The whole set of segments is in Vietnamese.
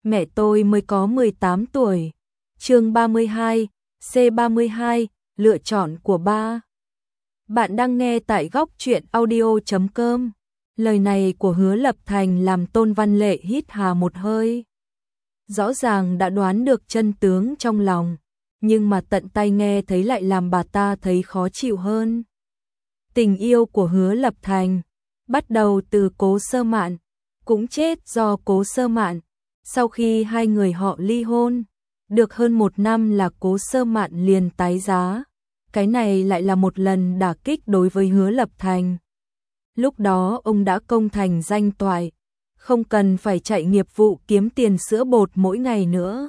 mẹ tôi mới có 18 tuổi. Chương 32, C32, lựa chọn của ba. Bạn đang nghe tại góc truyện audio.com. Lời này của Hứa Lập Thành làm Tôn Văn Lệ hít hà một hơi. Rõ ràng đã đoán được chân tướng trong lòng, nhưng mà tận tay nghe thấy lại làm bà ta thấy khó chịu hơn. Tình yêu của Hứa Lập Thành bắt đầu từ Cố Sơ Mạn, cũng chết do Cố Sơ Mạn. Sau khi hai người họ ly hôn, được hơn 1 năm là Cố Sơ Mạn liền tái giá. Cái này lại là một lần đả kích đối với Hứa Lập Thành. Lúc đó ông đã công thành danh toại, không cần phải chạy nghiệp vụ kiếm tiền sữa bột mỗi ngày nữa.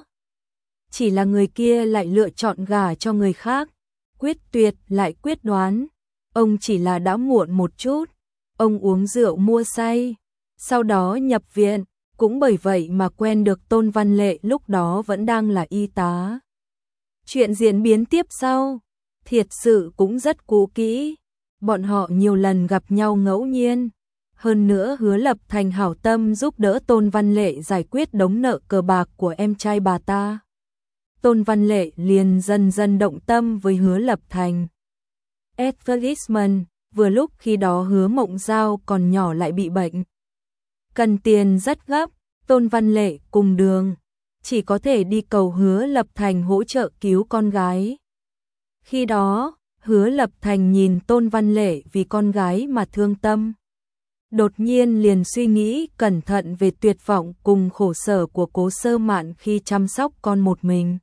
Chỉ là người kia lại lựa chọn gả cho người khác, quyết tuyệt lại quyết đoán. Ông chỉ là đã muộn một chút, ông uống rượu mua say, sau đó nhập viện, cũng bởi vậy mà quen được Tôn Văn Lệ lúc đó vẫn đang là y tá. Chuyện diễn biến tiếp sau, thiệt sự cũng rất cũ kỹ, bọn họ nhiều lần gặp nhau ngẫu nhiên. Hơn nữa Hứa Lập Thành hảo tâm giúp đỡ Tôn Văn Lệ giải quyết đống nợ cờ bạc của em trai bà ta. Tôn Văn Lệ liền dần dần động tâm với Hứa Lập Thành. Advertisement, vừa lúc khi đó Hứa Mộng Giao còn nhỏ lại bị bệnh. Cần tiền rất gấp, Tôn Văn Lệ cùng đường, chỉ có thể đi cầu Hứa Lập Thành hỗ trợ cứu con gái. Khi đó, Hứa Lập Thành nhìn Tôn Văn Lệ vì con gái mà thương tâm. Đột nhiên liền suy nghĩ cẩn thận về tuyệt vọng cùng khổ sở của Cố Sơ Mạn khi chăm sóc con một mình.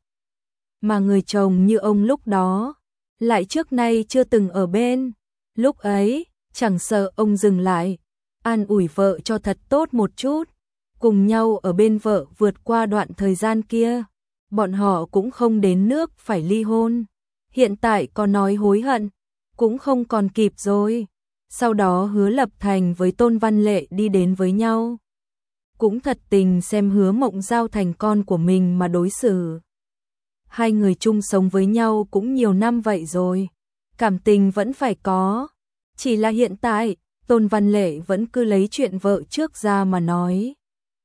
Mà người chồng như ông lúc đó, lại trước nay chưa từng ở bên. Lúc ấy, chẳng sợ ông dừng lại, an ủi vợ cho thật tốt một chút, cùng nhau ở bên vợ vượt qua đoạn thời gian kia. Bọn họ cũng không đến nước phải ly hôn. Hiện tại có nói hối hận, cũng không còn kịp rồi. Sau đó Hứa Lập Thành với Tôn Văn Lệ đi đến với nhau. Cũng thật tình xem Hứa Mộng Giao thành con của mình mà đối xử. Hai người chung sống với nhau cũng nhiều năm vậy rồi, cảm tình vẫn phải có. Chỉ là hiện tại, Tôn Văn Lệ vẫn cứ lấy chuyện vợ trước ra mà nói.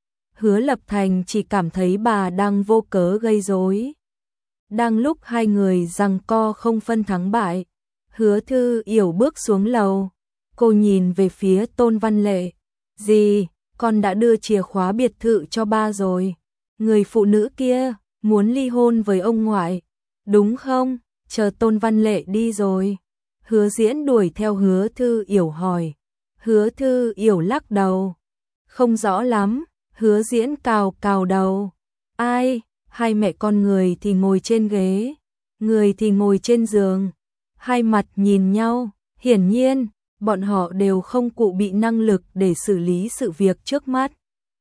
Hứa Lập Thành chỉ cảm thấy bà đang vô cớ gây rối. Đang lúc hai người giằng co không phân thắng bại, Hứa Thư Yểu bước xuống lầu. Cô nhìn về phía Tôn Văn Lệ. Dì, con đã đưa chìa khóa biệt thự cho ba rồi. Người phụ nữ kia muốn ly hôn với ông ngoại, đúng không? Chờ Tôn Văn Lệ đi rồi. Hứa Diễn đuổi theo Hứa Thư Yểu hỏi. Hứa Thư Yểu lắc đầu. Không rõ lắm. Hứa Diễn cào cào đầu. Ai? Hai mẹ con người thì ngồi trên ghế, người thì ngồi trên giường. Hai mặt nhìn nhau, hiển nhiên, bọn họ đều không cụ bị năng lực để xử lý sự việc trước mắt.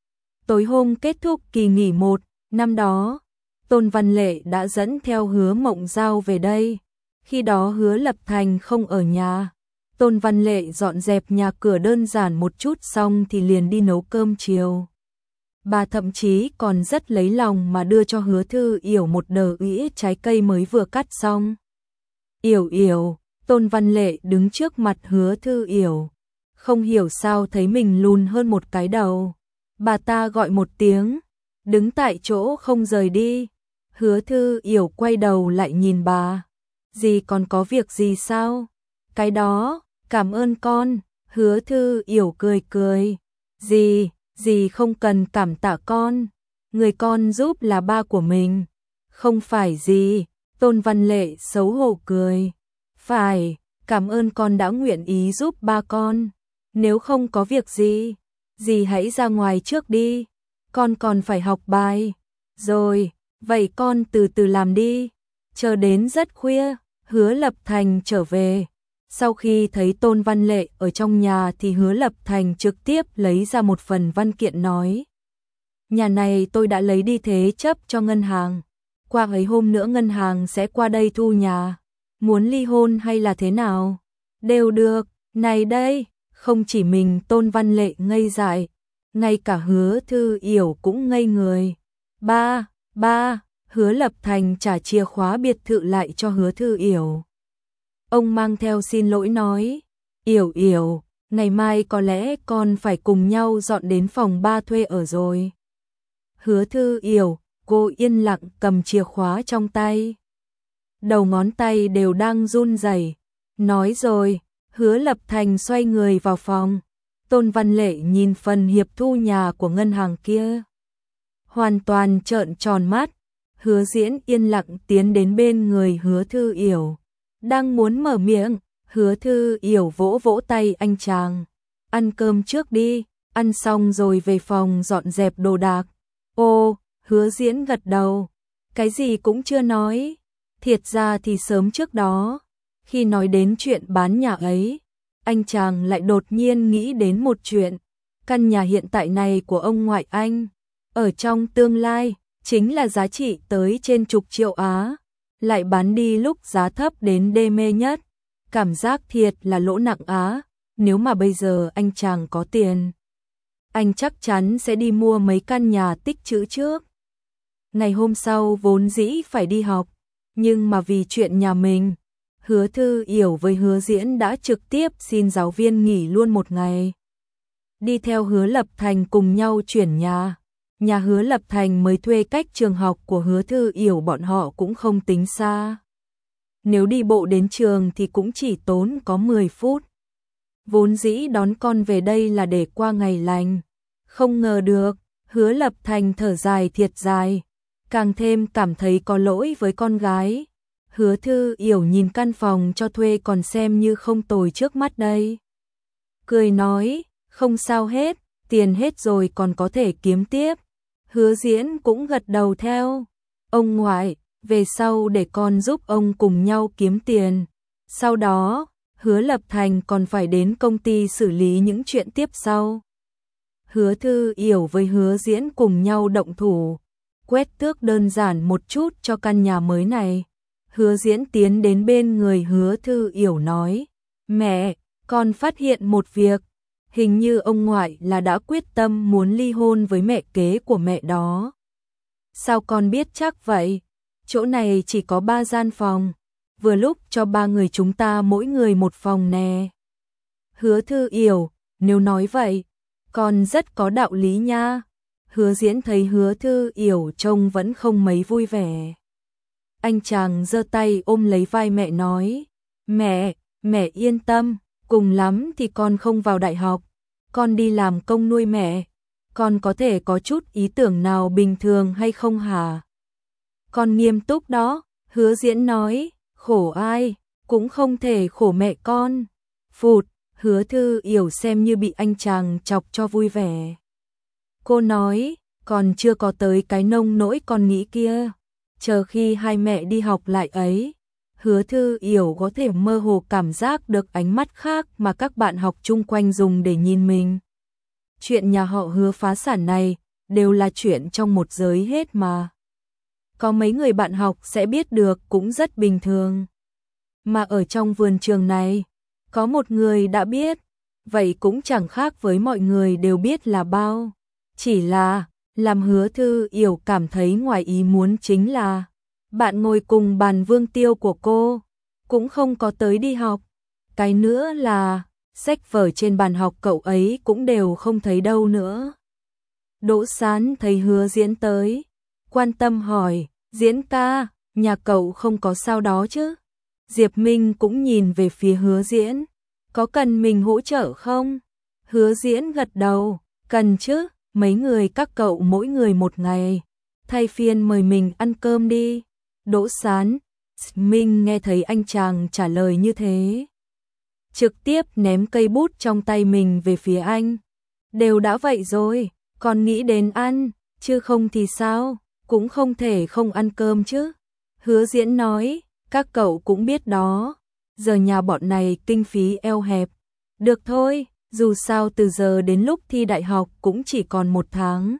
Tối hôm kết thúc kỳ nghỉ 1, năm đó, Tôn Văn Lệ đã dẫn theo Hứa Mộng Giao về đây. Khi đó Hứa Lập Thành không ở nhà, Tôn Văn Lệ dọn dẹp nhà cửa đơn giản một chút xong thì liền đi nấu cơm chiều. Bà thậm chí còn rất lấy lòng mà đưa cho Hứa Thư Yểu một đờ ĩa trái cây mới vừa cắt xong. Yểu Yểu, Tôn Văn Lệ đứng trước mặt Hứa Thư Yểu, không hiểu sao thấy mình lùn hơn một cái đầu. Bà ta gọi một tiếng, đứng tại chỗ không rời đi. Hứa Thư Yểu quay đầu lại nhìn bà. Dì còn có việc gì sao? Cái đó, cảm ơn con. Hứa Thư Yểu cười cười. Dì không cần cảm tạ con. Người con giúp là ba của mình. Không phải gì. Tôn Văn Lệ xấu hổ cười. Phải, cảm ơn con đã nguyện ý giúp ba con. Nếu không có việc gì, dì hãy ra ngoài trước đi. Con còn phải học bài. Rồi, vậy con từ từ làm đi. Chờ đến rất khuya, Hứa Lập Thành trở về. Sau khi thấy Tôn Văn Lệ ở trong nhà thì Hứa Lập Thành trực tiếp lấy ra một phần văn kiện nói. Nhà này tôi đã lấy đi thế chấp cho ngân hàng. Qua ấy hôm nữa ngân hàng sẽ qua đây thu nhà. Muốn ly hôn hay là thế nào? Đều được, này đây, không chỉ mình Tôn Văn Lệ ngây dại, ngay cả Hứa Thư Yểu cũng ngây người. Ba, Hứa Lập Thành trả chìa khóa biệt thự lại cho Hứa Thư Yểu. Ông mang theo xin lỗi nói, Yểu, ngày mai có lẽ con phải cùng nhau dọn đến phòng ba thuê ở rồi. Hứa Thư Yểu, cô yên lặng cầm chìa khóa trong tay. Đầu ngón tay đều đang run rẩy. Nói rồi, Hứa Lập Thành xoay người vào phòng. Tôn Văn Lệ nhìn phần hiệp thu nhà của ngân hàng kia, hoàn toàn trợn tròn mắt. Hứa Diễn yên lặng tiến đến bên người Hứa Thư Yểu, đang muốn mở miệng, Hứa Thư Yểu vỗ vỗ tay anh chàng. Ăn cơm trước đi, ăn xong rồi về phòng dọn dẹp đồ đạc. Ô, Hứa Diễn gật đầu, cái gì cũng chưa nói. Thiệt ra thì sớm trước đó, khi nói đến chuyện bán nhà ấy, anh chàng lại đột nhiên nghĩ đến một chuyện. Căn nhà hiện tại này của ông ngoại anh, ở trong tương lai, chính là giá trị tới trên chục triệu Á, lại bán đi lúc giá thấp đến đê mê nhất. Cảm giác thiệt là lỗ nặng Á, nếu mà bây giờ anh chàng có tiền, anh chắc chắn sẽ đi mua mấy căn nhà tích trữ trước. Ngày hôm sau vốn dĩ phải đi học, nhưng mà vì chuyện nhà mình, Hứa Thư Yểu với Hứa Diễn đã trực tiếp xin giáo viên nghỉ luôn một ngày. Đi theo Hứa Lập Thành cùng nhau chuyển nhà. Nhà Hứa Lập Thành mới thuê cách trường học của Hứa Thư Yểu bọn họ cũng không tính xa. Nếu đi bộ đến trường thì cũng chỉ tốn có 10 phút. Vốn dĩ đón con về đây là để qua ngày lành. Không ngờ được, Hứa Lập Thành thở dài thiệt dài, càng thêm cảm thấy có lỗi với con gái. Hứa Thư Yểu nhìn căn phòng cho thuê còn xem như không tồi trước mắt đây. Cười nói, không sao hết, tiền hết rồi còn có thể kiếm tiếp. Hứa Diễn cũng gật đầu theo. Ông ngoại, về sau để con giúp ông cùng nhau kiếm tiền. Sau đó, Hứa Lập Thành còn phải đến công ty xử lý những chuyện tiếp sau. Hứa Thư Yểu với Hứa Diễn cùng nhau động thủ, quét tước đơn giản một chút cho căn nhà mới này. Hứa Diễn tiến đến bên người Hứa Thư Yểu nói, mẹ, con phát hiện một việc, hình như ông ngoại là đã quyết tâm muốn ly hôn với mẹ kế của mẹ đó. Sao con biết chắc vậy? Chỗ này chỉ có 3 gian phòng, vừa lúc cho 3 người chúng ta mỗi người một phòng nè. Hứa Thư Yểu, nếu nói vậy, con rất có đạo lý nha. Hứa Diễn thấy Hứa Thư Yểu trông vẫn không mấy vui vẻ. Anh chàng giơ tay ôm lấy vai mẹ nói, mẹ yên tâm, cùng lắm thì con không vào đại học, con đi làm công nuôi mẹ, con có thể có chút ý tưởng nào bình thường hay không hả? Con nghiêm túc đó, Hứa Diễn nói, khổ ai, cũng không thể khổ mẹ con. Phụt, Hứa Thư Yểu xem như bị anh chàng chọc cho vui vẻ. Cô nói, còn chưa có tới cái nông nỗi con nghĩ kia. Chờ khi hai mẹ đi học lại ấy, Hứa Thư Yểu có thể mơ hồ cảm giác được ánh mắt khác mà các bạn học chung quanh dùng để nhìn mình. Chuyện nhà họ Hứa phá sản này đều là chuyện trong một giới hết mà. Có mấy người bạn học sẽ biết được cũng rất bình thường. Mà ở trong vườn trường này, có một người đã biết, vậy cũng chẳng khác với mọi người đều biết là bao. Chỉ là, làm Hứa Thư Yểu cảm thấy ngoài ý muốn chính là, bạn ngồi cùng bàn Vương Tiêu của cô, cũng không có tới đi học. Cái nữa là, sách vở trên bàn học cậu ấy cũng đều không thấy đâu nữa. Đỗ Sán thấy Hứa Diễn tới, quan tâm hỏi, Diễn ca, nhà cậu không có sao đó chứ? Diệp Minh cũng nhìn về phía Hứa Diễn, có cần mình hỗ trợ không? Hứa Diễn gật đầu, cần chứ, mấy người các cậu mỗi người một ngày, thay phiên mời mình ăn cơm đi. Đỗ Sán, Minh nghe thấy anh chàng trả lời như thế, trực tiếp ném cây bút trong tay mình về phía anh. Đều đã vậy rồi, còn nghĩ đến ăn, chứ không thì sao, cũng không thể không ăn cơm chứ. Hứa Diễn nói, các cậu cũng biết đó, giờ nhà bọn này kinh phí eo hẹp. Được thôi, dù sao từ giờ đến lúc thi đại học cũng chỉ còn 1 tháng.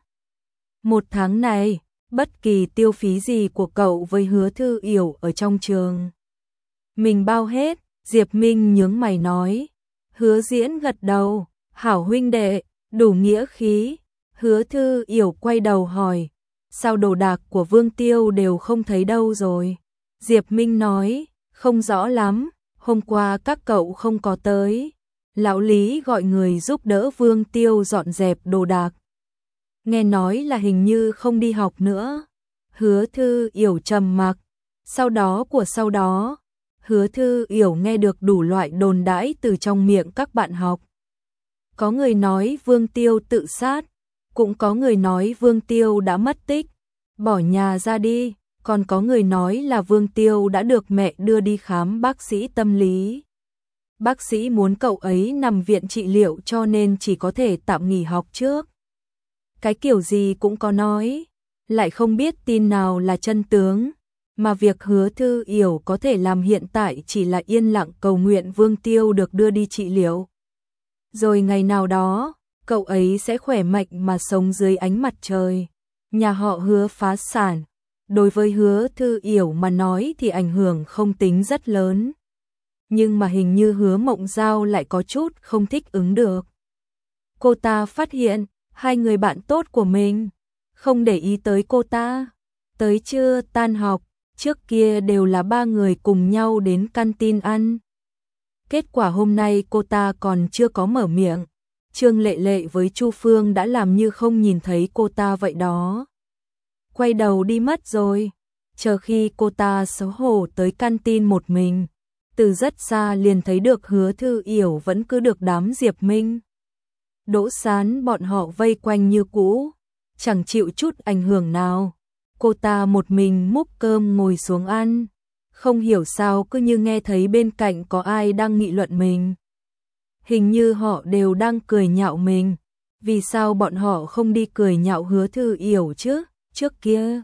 1 tháng này, bất kỳ tiêu phí gì của cậu với Hứa Thư Yểu ở trong trường, mình bao hết. Diệp Minh nhướng mày nói. Hứa Diễn gật đầu, hảo huynh đệ, đủ nghĩa khí. Hứa Thư Yểu quay đầu hỏi, sao đồ đạc của Vương Tiêu đều không thấy đâu rồi? Diệp Minh nói, không rõ lắm, hôm qua các cậu không có tới. Lão Lý gọi người giúp đỡ Vương Tiêu dọn dẹp đồ đạc. nghe nói là hình như không đi học nữa. Hứa Thư Yểu trầm mặc, sau đó, Hứa Thư Yểu nghe được đủ loại đồn đãi từ trong miệng các bạn học. Có người nói Vương Tiêu tự sát, cũng có người nói Vương Tiêu đã mất tích, bỏ nhà ra đi, còn có người nói là Vương Tiêu đã được mẹ đưa đi khám bác sĩ tâm lý. Bác sĩ muốn cậu ấy nằm viện trị liệu cho nên chỉ có thể tạm nghỉ học trước. Cái kiểu gì cũng có nói, lại không biết tin nào là chân tướng, mà việc Hứa Thư Yểu có thể làm hiện tại chỉ là yên lặng cầu nguyện Vương Tiêu được đưa đi trị liệu. Rồi ngày nào đó, cậu ấy sẽ khỏe mạnh mà sống dưới ánh mặt trời. Nhà họ Hứa phá sản, đối với Hứa Thư Yểu mà nói thì ảnh hưởng không tính rất lớn. Nhưng mà hình như Hứa Mộng Giao lại có chút không thích ứng được. Cô ta phát hiện, hai người bạn tốt của mình không để ý tới cô ta. Tới trưa tan học, trước kia đều là ba người cùng nhau đến canteen ăn. Kết quả hôm nay cô ta còn chưa có mở miệng. Trương Lệ Lệ với Chu Phương đã làm như không nhìn thấy cô ta vậy đó. Quay đầu đi mất rồi. Chờ khi cô ta xấu hổ tới canteen một mình, từ rất xa liền thấy được Hứa Thư Yểu vẫn cứ được đám Diệp Minh, Đỗ Sán bọn họ vây quanh như cũ, chẳng chịu chút ảnh hưởng nào. Cô ta một mình múc cơm ngồi xuống ăn, không hiểu sao cứ như nghe thấy bên cạnh có ai đang nghị luận mình. Hình như họ đều đang cười nhạo mình, vì sao bọn họ không đi cười nhạo Hứa Thư Yểu chứ? Trước kia,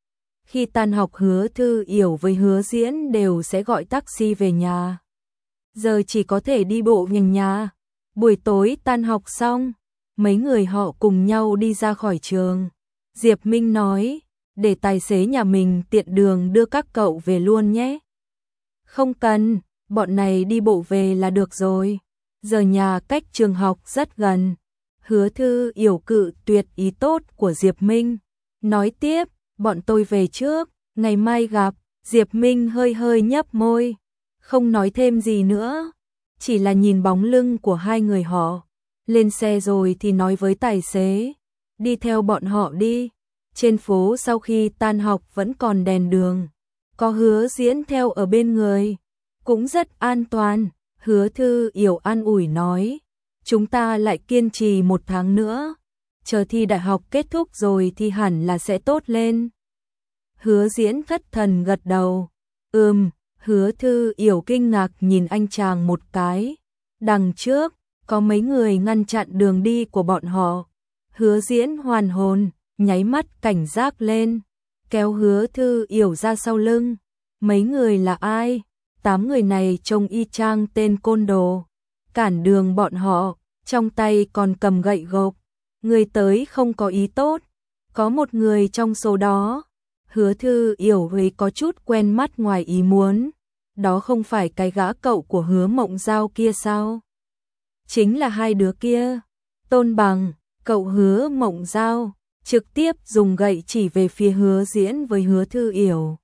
khi tan học Hứa Thư Yểu với Hứa Diễn đều sẽ gọi taxi về nhà. Giờ chỉ có thể đi bộ về nhà. Buổi tối tan học xong, mấy người họ cùng nhau đi ra khỏi trường. Diệp Minh nói, để tài xế nhà mình tiện đường đưa các cậu về luôn nhé. Không cần, bọn này đi bộ về là được rồi. Giờ nhà cách trường học rất gần. Hứa Thư Yểu cự tuyệt ý tốt của Diệp Minh. Nói tiếp, bọn tôi về trước, ngày mai gặp. Diệp Minh hơi hơi nhấp môi, không nói thêm gì nữa, chỉ là nhìn bóng lưng của hai người họ. Lên xe rồi thì nói với tài xế, đi theo bọn họ đi. Trên phố sau khi tan học vẫn còn đèn đường, có Hứa Diễn theo ở bên người, cũng rất an toàn. Hứa Thư Yểu an ủi nói, chúng ta lại kiên trì 1 tháng nữa, chờ thi đại học kết thúc rồi thì hẳn là sẽ tốt lên. Hứa Diễn thất thần gật đầu, Hứa Thư Yểu kinh ngạc nhìn anh chàng một cái. Đằng trước, có mấy người ngăn chặn đường đi của bọn họ. Hứa Diễn hoàn hồn, nháy mắt cảnh giác lên, kéo Hứa Thư Yểu ra sau lưng. Mấy người là ai? 8 người này trông y chang tên côn đồ, cản đường bọn họ, trong tay còn cầm gậy gộc. Người tới không có ý tốt. Có một người trong số đó, Hứa Thư Yểu thấy có chút quen mắt ngoài ý muốn. Đó không phải cái gã cậu của Hứa Mộng Giao kia sao? Chính là hai đứa kia. Tôn Bằng, cậu Hứa Mộng Giao, trực tiếp dùng gậy chỉ về phía Hứa Diễn với Hứa Thư Yểu.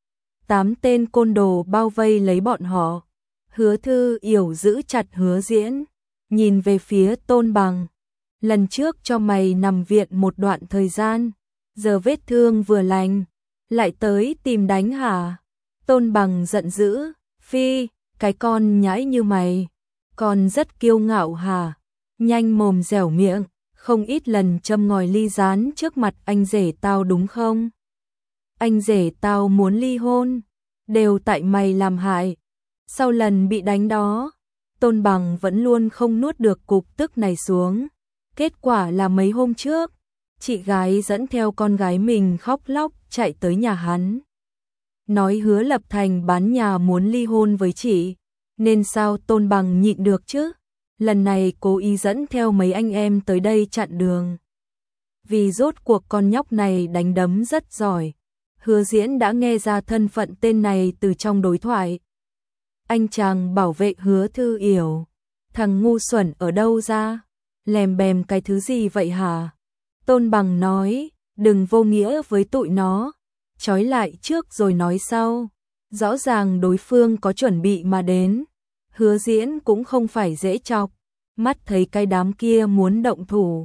8 tên côn đồ bao vây lấy bọn họ. Hứa Thư Yểu giữ chặt Hứa Diễn, nhìn về phía Tôn Bằng. Lần trước cho mày nằm viện một đoạn thời gian, giờ vết thương vừa lành, lại tới tìm đánh hả? Tôn Bằng giận dữ, phi, cái con nhãi như mày, còn rất kiêu ngạo hả? Nhanh mồm dẻo miệng, không ít lần châm ngòi ly gián trước mặt anh rể tao đúng không? Anh rể tao muốn ly hôn, đều tại mày làm hại. Sau lần bị đánh đó, Tôn Bằng vẫn luôn không nuốt được cục tức này xuống. Kết quả là mấy hôm trước, chị gái dẫn theo con gái mình khóc lóc chạy tới nhà hắn. Nói Hứa Lập Thành bán nhà muốn ly hôn với chị, nên sao Tôn Bằng nhịn được chứ? Lần này cố ý dẫn theo mấy anh em tới đây chặn đường. Vì rốt cuộc con nhóc này đánh đấm rất giỏi. Hứa Diễn đã nghe ra thân phận tên này từ trong đối thoại. Anh chàng bảo vệ Hứa Thư Yểu, thằng ngu xuẩn ở đâu ra? Lèm bèm cái thứ gì vậy hả? Tôn Bằng nói, đừng vô nghĩa với tụi nó, trói lại trước rồi nói sau. Rõ ràng đối phương có chuẩn bị mà đến. Hứa Diễn cũng không phải dễ chọc, mắt thấy cái đám kia muốn động thủ,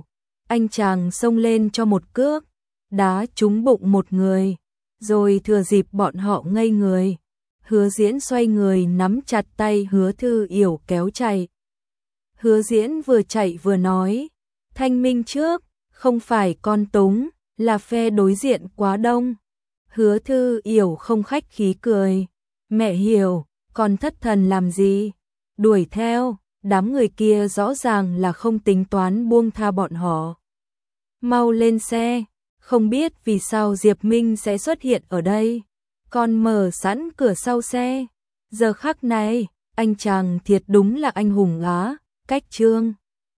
anh chàng xông lên cho một cước, đá trúng bụng một người, rồi thừa dịp bọn họ ngây người. Hứa Diễn xoay người nắm chặt tay Hứa Thư Yểu kéo chạy. Hứa Diễn vừa chạy vừa nói, thanh minh trước, không phải con Túng, là phe đối diện quá đông. Hứa Thư Yểu không khách khí cười, mẹ hiểu, con thất thần làm gì, đuổi theo, đám người kia rõ ràng là không tính toán buông tha bọn họ. Mau lên xe, không biết vì sao Diệp Minh sẽ xuất hiện ở đây. Con mở sẵn cửa sau xe. Giờ khắc này, anh chàng thiệt đúng là anh hùng á, cách Trương